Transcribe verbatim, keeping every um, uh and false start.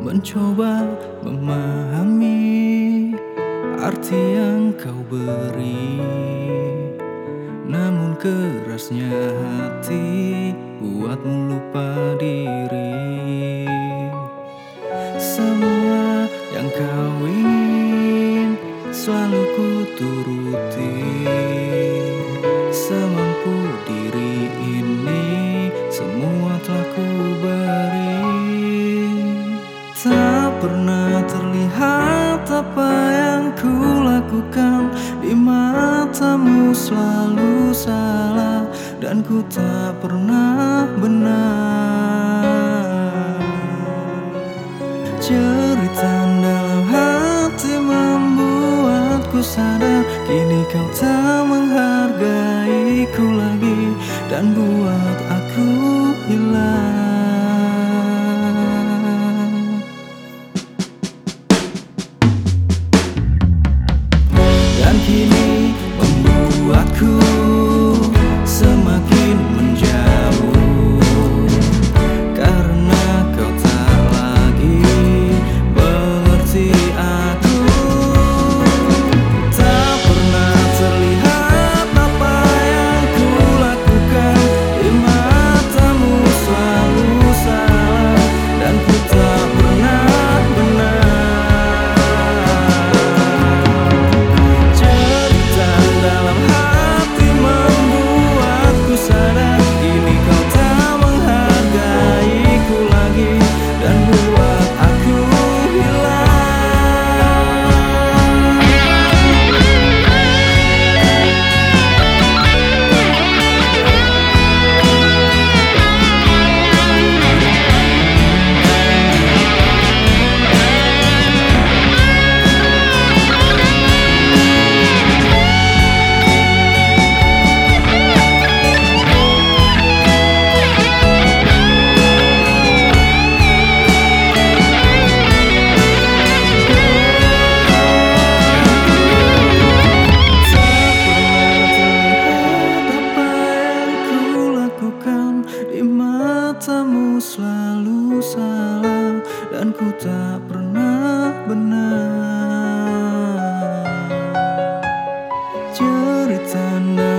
mencoba memahami arti yang kau beri. Namun kerasnya hati buatmu lupa diri. Semua yang kau ingin selalu ku turuti. Semampu diri ini semua telah ku beri. Tak pernah terlihat apa yang ku lakukan, di matamu selalu salah, dan ku tak pernah benar. Jeritan dalam hati membuatku sadar, kini kau tak menghargaiku lagi, dan buat aku hilang. Dan kini membuatku semakin menjauh, karena kau tak lagi mengerti aku. Tak pernah terlihat apa yang ku lakukan, di matamu selalu salah, dan ku tak pernah benar. Dalam hati membuatku sadar, kini kau tak menghargaiku lagi, dan buat aku hilang. Di matamu selalu salah, dan ku tak pernah benar. Jeritan